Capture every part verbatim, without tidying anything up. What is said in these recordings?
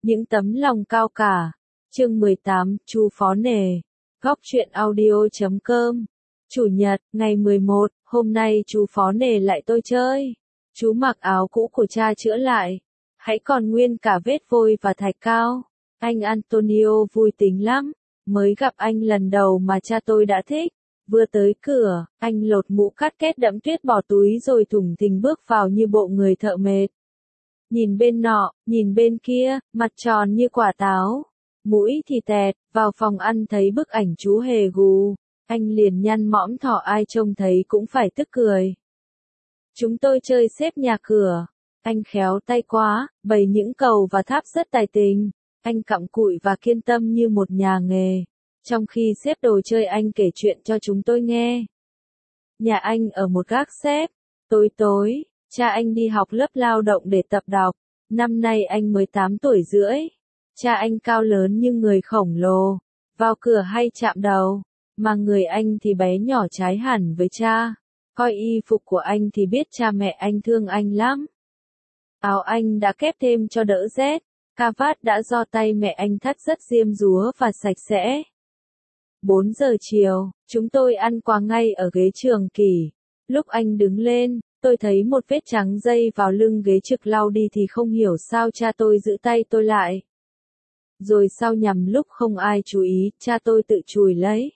Những tấm lòng cao cả. Chương mười tám, Chu Phó Nề. Góc truyện audio chấm com. Chủ nhật, ngày mười một, hôm nay chú Phó Nề lại tôi chơi. Chú mặc áo cũ của cha chữa lại. Hãy còn nguyên cả vết vôi và thạch cao. Anh Antonio vui tính lắm. Mới gặp anh lần đầu mà cha tôi đã thích. Vừa tới cửa, anh lột mũ cắt kết đẫm tuyết bỏ túi rồi thủng thình bước vào như bộ người thợ mệt. Nhìn bên nọ, nhìn bên kia, mặt tròn như quả táo. Mũi thì tẹt, vào phòng ăn thấy bức ảnh chú hề gù. Anh liền nhăn mõm thỏ, ai trông thấy cũng phải tức cười. Chúng tôi chơi xếp nhà cửa. Anh khéo tay quá, bày những cầu và tháp rất tài tình. Anh cặm cụi và kiên tâm như một nhà nghề. Trong khi xếp đồ chơi anh kể chuyện cho chúng tôi nghe. Nhà anh ở một gác xếp. Tối tối, cha anh đi học lớp lao động để tập đọc. Năm nay anh mới tám tuổi rưỡi. Cha anh cao lớn như người khổng lồ. Vào cửa hay chạm đầu. Mà người anh thì bé nhỏ trái hẳn với cha. Coi y phục của anh thì biết cha mẹ anh thương anh lắm. Áo anh đã kép thêm cho đỡ rét. Cà vạt đã do tay mẹ anh thắt rất diêm dúa và sạch sẽ. bốn giờ chiều, chúng tôi ăn qua ngay ở ghế trường kỷ. Lúc anh đứng lên, tôi thấy một vết trắng dây vào lưng ghế trực lau đi thì không hiểu sao cha tôi giữ tay tôi lại. Rồi sau nhằm lúc không ai chú ý, cha tôi tự chùi lấy.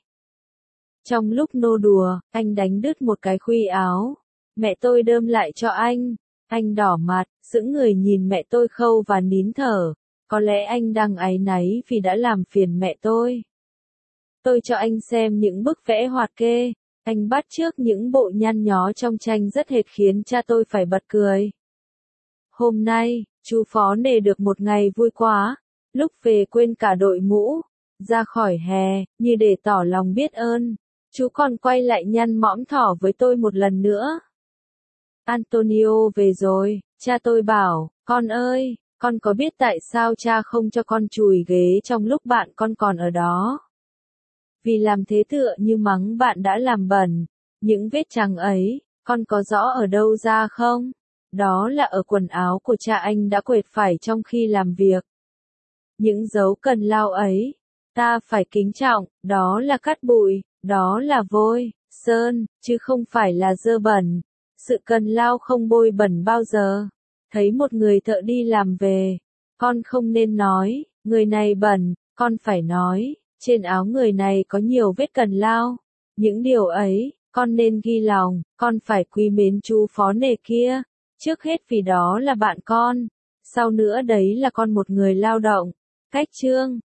Trong lúc nô đùa, anh đánh đứt một cái khuy áo. Mẹ tôi đơm lại cho anh. Anh đỏ mặt, sững người nhìn mẹ tôi khâu và nín thở. Có lẽ anh đang áy náy vì đã làm phiền mẹ tôi. Tôi cho anh xem những bức vẽ hoạt kê. Anh bắt chước những bộ nhăn nhó trong tranh rất hệt khiến cha tôi phải bật cười. Hôm nay, chú Phó Nề được một ngày vui quá. Lúc về quên cả đội mũ. Ra khỏi hè, như để tỏ lòng biết ơn. Chú còn quay lại nhăn mõm thỏ với tôi một lần nữa. Antonio về rồi, cha tôi bảo, con ơi, con có biết tại sao cha không cho con chùi ghế trong lúc bạn con còn ở đó? Vì làm thế tựa như mắng bạn đã làm bẩn. Những vết trắng ấy, con có rõ ở đâu ra không? Đó là ở quần áo của cha anh đã quệt phải trong khi làm việc. Những dấu cần lau ấy, ta phải kính trọng, đó là cát bụi, đó là vôi, sơn, chứ không phải là dơ bẩn. Sự cần lau không bôi bẩn bao giờ. Thấy một người thợ đi làm về, con không nên nói, người này bẩn, con phải nói, trên áo người này có nhiều vết cần lau. Những điều ấy, con nên ghi lòng, con phải quý mến chú Phó Nề kia. Trước hết vì đó là bạn con, sau nữa đấy là con một người lao động. Cách chương